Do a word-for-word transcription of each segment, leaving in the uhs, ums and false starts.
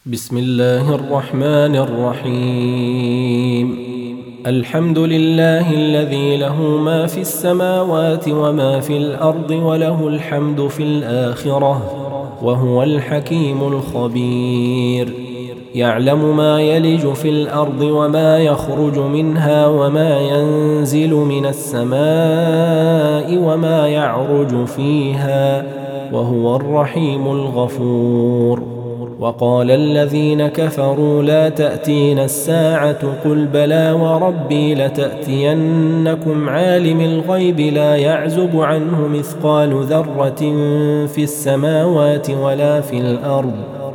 بسم الله الرحمن الرحيم. الحمد لله الذي له ما في السماوات وما في الأرض وله الحمد في الآخرة وهو الحكيم الخبير. يعلم ما يلج في الأرض وما يخرج منها وما ينزل من السماء وما يعرج فيها وهو الرحيم الغفور. وقال الذين كفروا لا تأتينا الساعة قل بلى وربي لتأتينكم عالم الغيب لا يعزب عنه مثقال ذرة في السماوات ولا في الأرض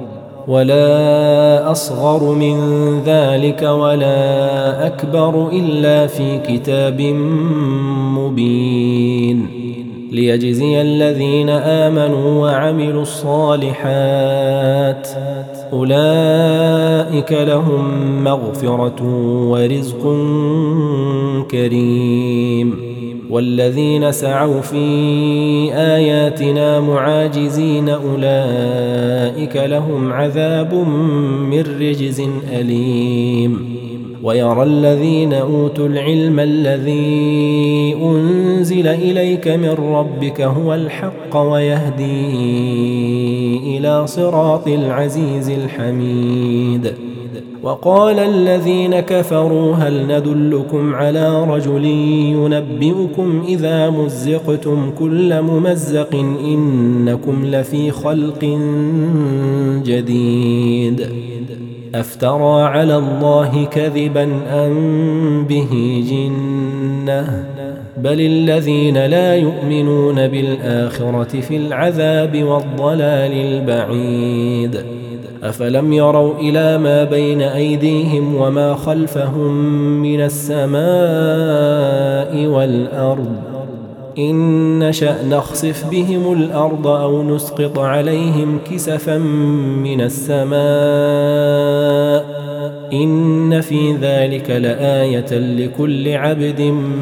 ولا أصغر من ذلك ولا أكبر إلا في كتاب مبين ليجزي الذين آمنوا وعملوا الصالحات أولئك لهم مغفرة ورزق كريم. والذين سعوا في آياتنا معاجزين أولئك لهم عذاب من رجز أليم. ويرى الذين أوتوا العلم الذي أنزل إليك من ربك هو الحق ويهدي إلى صراط العزيز الحميد. وقال الذين كفروا هل ندلكم على رجل ينبئكم إذا مزقتم كل ممزق إنكم لفي خلق جديد أفترى على الله كذبا أم به جنة بل الذين لا يؤمنون بالآخرة في العذاب والضلال البعيد. أفلم يروا إلى ما بين أيديهم وما خلفهم من السماء والأرض إن نشأ نخسف بهم الأرض أو نسقط عليهم كسفا من السماء إن في ذلك لآية لكل عبد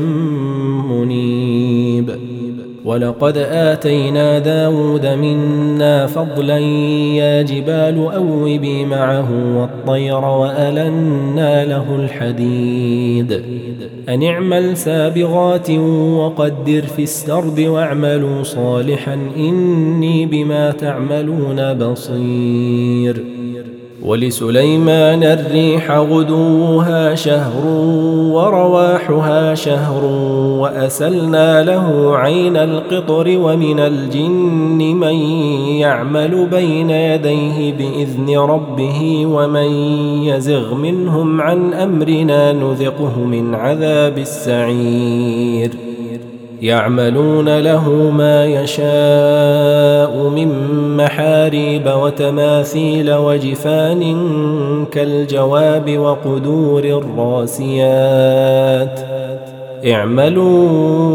منيب. ولقد آتينا داود منا فضلا يا جبال أوبي معه والطير وألنا له الحديد أن اعمل سابغات وقدر في السرد واعملوا صالحا إني بما تعملون بصير. ولسليمان الريح غدوها شهر ورواحها شهر وأسلنا له عين القطر ومن الجن من يعمل بين يديه بإذن ربه ومن يزغ منهم عن أمرنا نذقه من عذاب السعير. يعملون له ما يشاء من محاريب وتماثيل وجفان كالجواب وقدور الراسيات اعملوا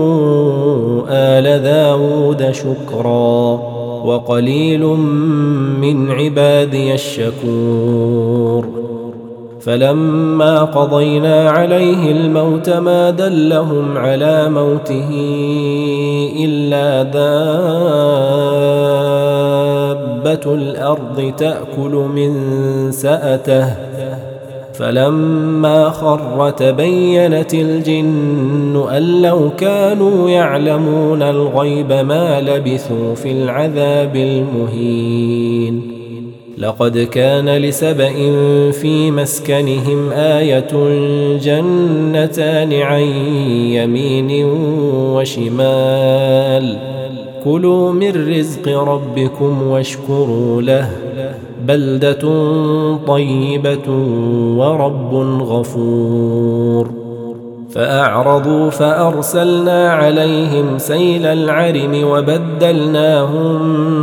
آل داود شكرا وقليل من عبادي الشكور. فلما قضينا عليه الموت ما دلهم على موته إلا دابة الأرض تأكل من سأته فلما خر تبينت الجن أن لو كانوا يعلمون الغيب ما لبثوا في العذاب المهين. لقد كان لسبإ في مسكنهم آية جنتان عن يمين وشمال كلوا من رزق ربكم واشكروا له بلدة طيبة ورب غفور. فأعرضوا فأرسلنا عليهم سيل العرم وبدلناهم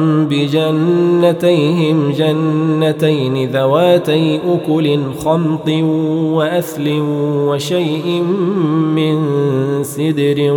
بجنتيهم جنتين ذواتي أكل خمط وأثل وشيء من سدر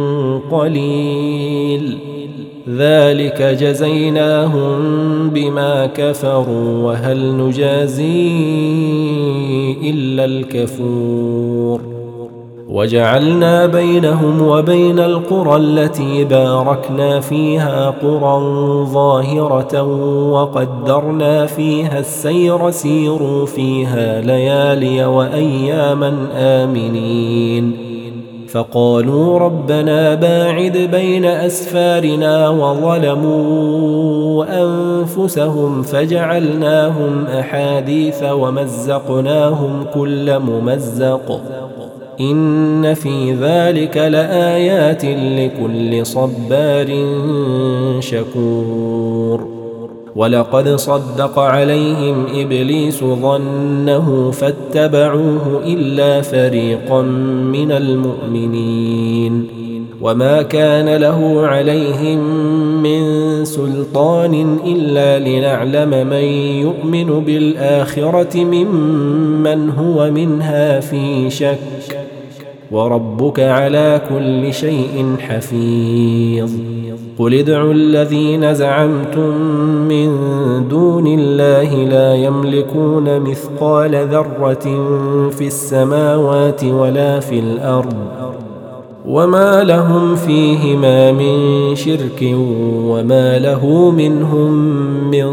قليل ذلك جزيناهم بما كفروا وهل نجازي إلا الكفور. وجعلنا بينهم وبين القرى التي باركنا فيها قرى ظاهرة وقدرنا فيها السير سيروا فيها ليالي وأياما آمنين فقالوا ربنا باعد بين أسفارنا وظلموا أنفسهم فجعلناهم أحاديث ومزقناهم كل ممزق إن في ذلك لآيات لكل صبار شكور ولقد صدق عليهم إبليس ظنه فاتبعوه إلا فريقا من المؤمنين وما كان له عليهم من سلطان إلا لنعلم من يؤمن بالآخرة ممن هو منها في شك وربك على كل شيء حفيظ قل ادعوا الذين زعمتم من دون الله لا يملكون مثقال ذرة في السماوات ولا في الأرض وما لهم فيهما من شرك وما له منهم من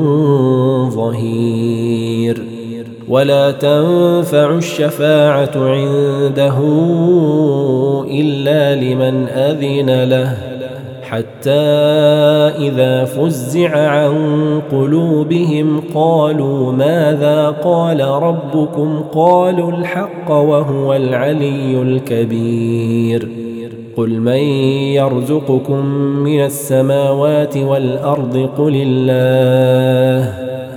ظهير ولا تنفع الشفاعة عنده إلا لمن أذن له حتى إذا فزع عن قلوبهم قالوا ماذا قال ربكم قالوا الحق وهو العلي الكبير قل من يرزقكم من السماوات والأرض قل الله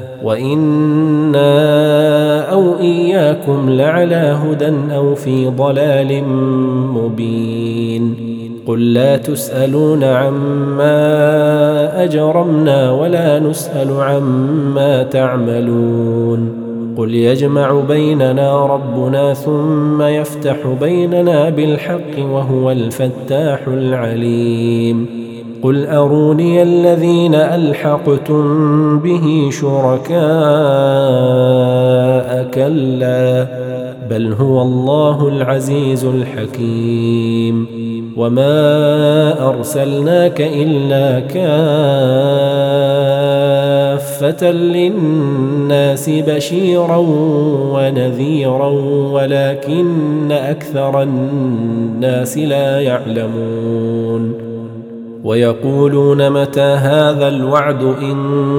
وإنا أو إياكم لعلى هدى أو في ضلال مبين قل لا تسألون عما أجرمنا ولا نسأل عما تعملون قل يجمع بيننا ربنا ثم يفتح بيننا بالحق وهو الفتاح العليم قل أروني الذين ألحقتم به شركاء كلا بل هو الله العزيز الحكيم وما أرسلناك إلا كافة للناس بشيرا ونذيرا ولكن أكثر الناس لا يعلمون ويقولون متى هذا الوعد إن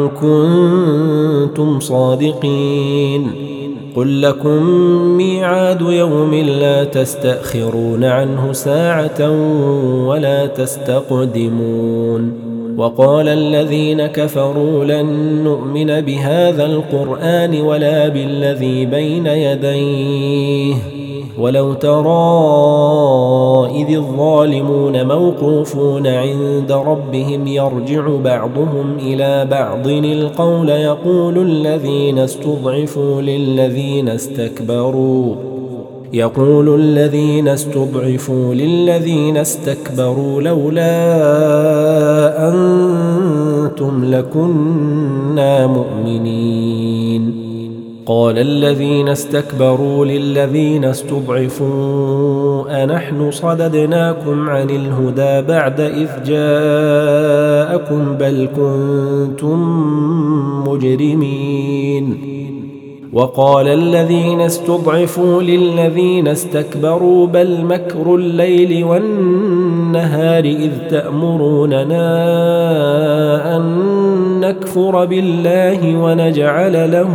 كنتم صادقين قل لكم ميعاد يوم لا تستأخرون عنه ساعة ولا تستقدمون وقال الذين كفروا لن نؤمن بهذا القرآن ولا بالذي بين يديه ولو ترى إذ الظالمون موقوفون عند ربهم يرجع بعضهم إلى بعض القول يقول الذين استضعفوا للذين استكبروا يقول الذين استضعفوا للذين استكبروا لولا أنتم لكنا مؤمنين قال الذين استكبروا للذين استضعفوا أنحن صددناكم عن الهدى بعد إذ جاءكم بل كنتم مجرمين وقال الذين استضعفوا للذين استكبروا بل مكر الليل والنهار إذ تأمروننا أن نكفر بالله ونجعل له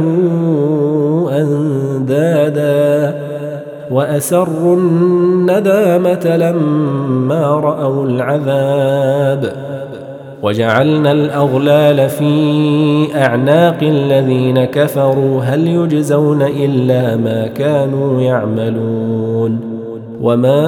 أندادا وأسروا الندامة لما رأوا العذاب وجعلنا الأغلال في أعناق الذين كفروا هل يجزون إلا ما كانوا يعملون وما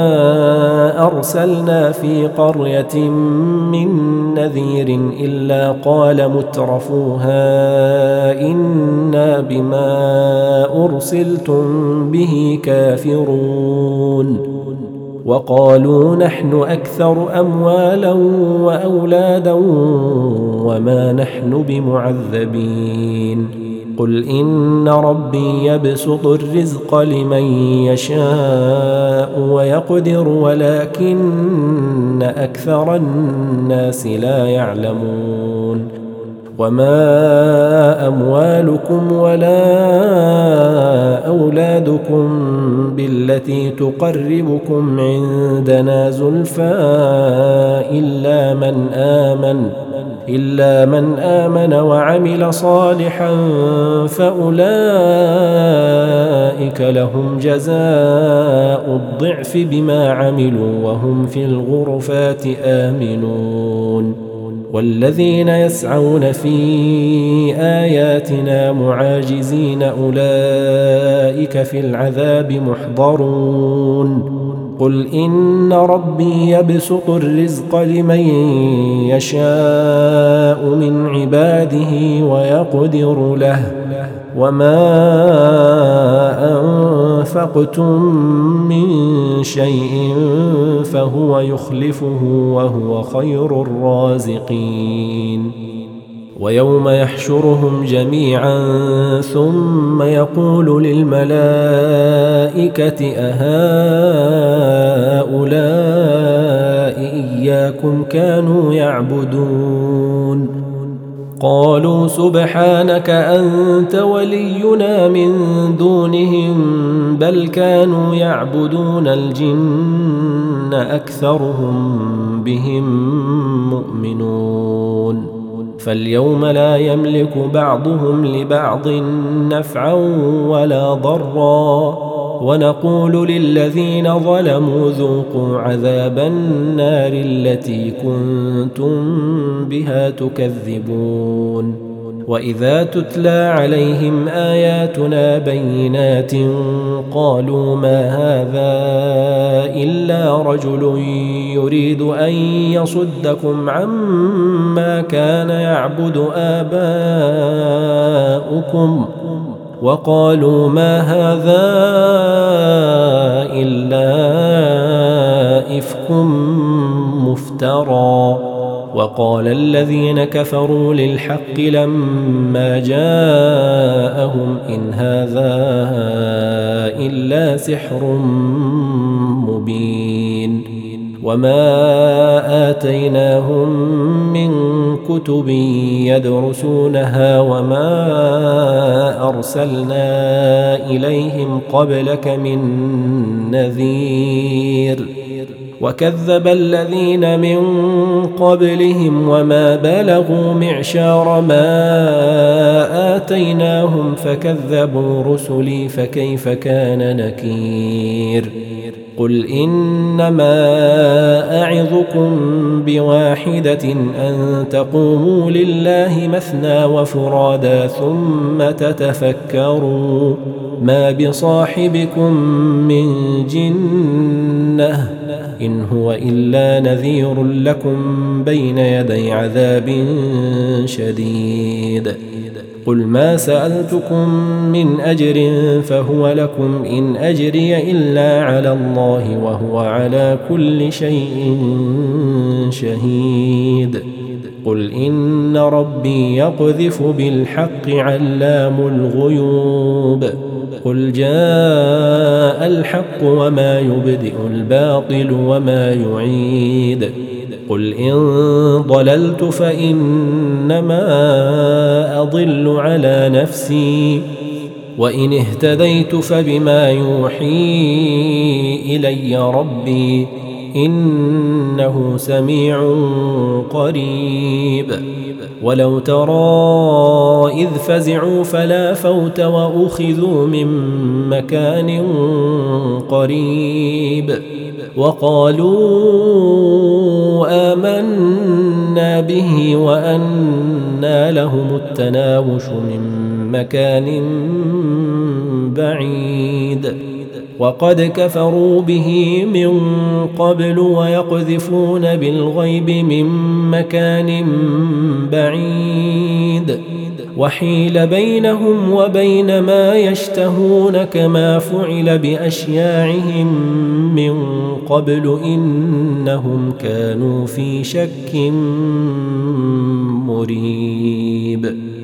أرسلنا في قرية من نذير إلا قال مترفوها إنا بما أرسلتم به كافرون وقالوا نحن أكثر أموالا وأولادا وما نحن بمعذبين قل إن ربي يبسط الرزق لمن يشاء ويقدر ولكن أكثر الناس لا يعلمون وما أموالكم ولا أولادكم بالتي تقربكم عندنا زلفى إلا من آمن إلا من آمن وعمل صالحا فأولئك لهم جزاء الضعف بما عملوا وهم في الغرفات آمنون والذين يسعون في آياتنا معاجزين أولئك في العذاب محضرون قل إن ربي يبسط الرزق لمن يشاء من عباده ويقدر له وما أنفقتم من شيء فهو يخلفه وهو خير الرازقين ويوم يحشرهم جميعا ثم يقول للملائكة أهؤلاء إياكم كانوا يعبدون قالوا سبحانك أنت ولينا من دونهم بل كانوا يعبدون الجن أكثرهم بهم مؤمنون فاليوم لا يملك بعضهم لبعض نفعا ولا ضرا ونقول للذين ظلموا ذوقوا عذاب النار التي كنتم بها تكذبون وإذا تتلى عليهم آياتنا بينات قالوا ما هذا إلا رجل يريد أن يصدكم عما كان يعبد آباؤكم وقالوا ما هذا إلا إفك مفترى وقال الذين كفروا للحق لما جاءهم إن هذا إلا سحر مبين وما آتيناهم من كتب يدرسونها وما أرسلنا إليهم قبلك من نذير وكذب الذين من قبلهم وما بلغوا معشار ما آتيناهم فكذبوا رسلي فكيف كان نكير قل إنما أعظكم بواحدة أن تقوموا لله مثنى وفرادا ثم تتفكروا ما بصاحبكم من جنة إن هو إلا نذير لكم بين يدي عذاب شديد قل ما سألتكم من أجر فهو لكم إن أجري إلا على الله وهو على كل شيء شهيد قل إن ربي يقذف بالحق علام الغيوب قل جاء الحق وما يبدئ الباطل وما يعيد قل إن ضللت فإنما أضل على نفسي وإن اهتديت فبما يوحي إلي ربي إنه سميع قريب ولو ترى إذ فزعوا فلا فوت وأخذوا من مكان قريب وقالوا آمنا به وأنى لهم التناوش من مكان بعيد وقد كفروا به من قبل ويقذفون بالغيب من مكان بعيد وحيل بينهم وبين ما يشتهون كما فعل بأشياعهم من قبل إنهم كانوا في شك مريب.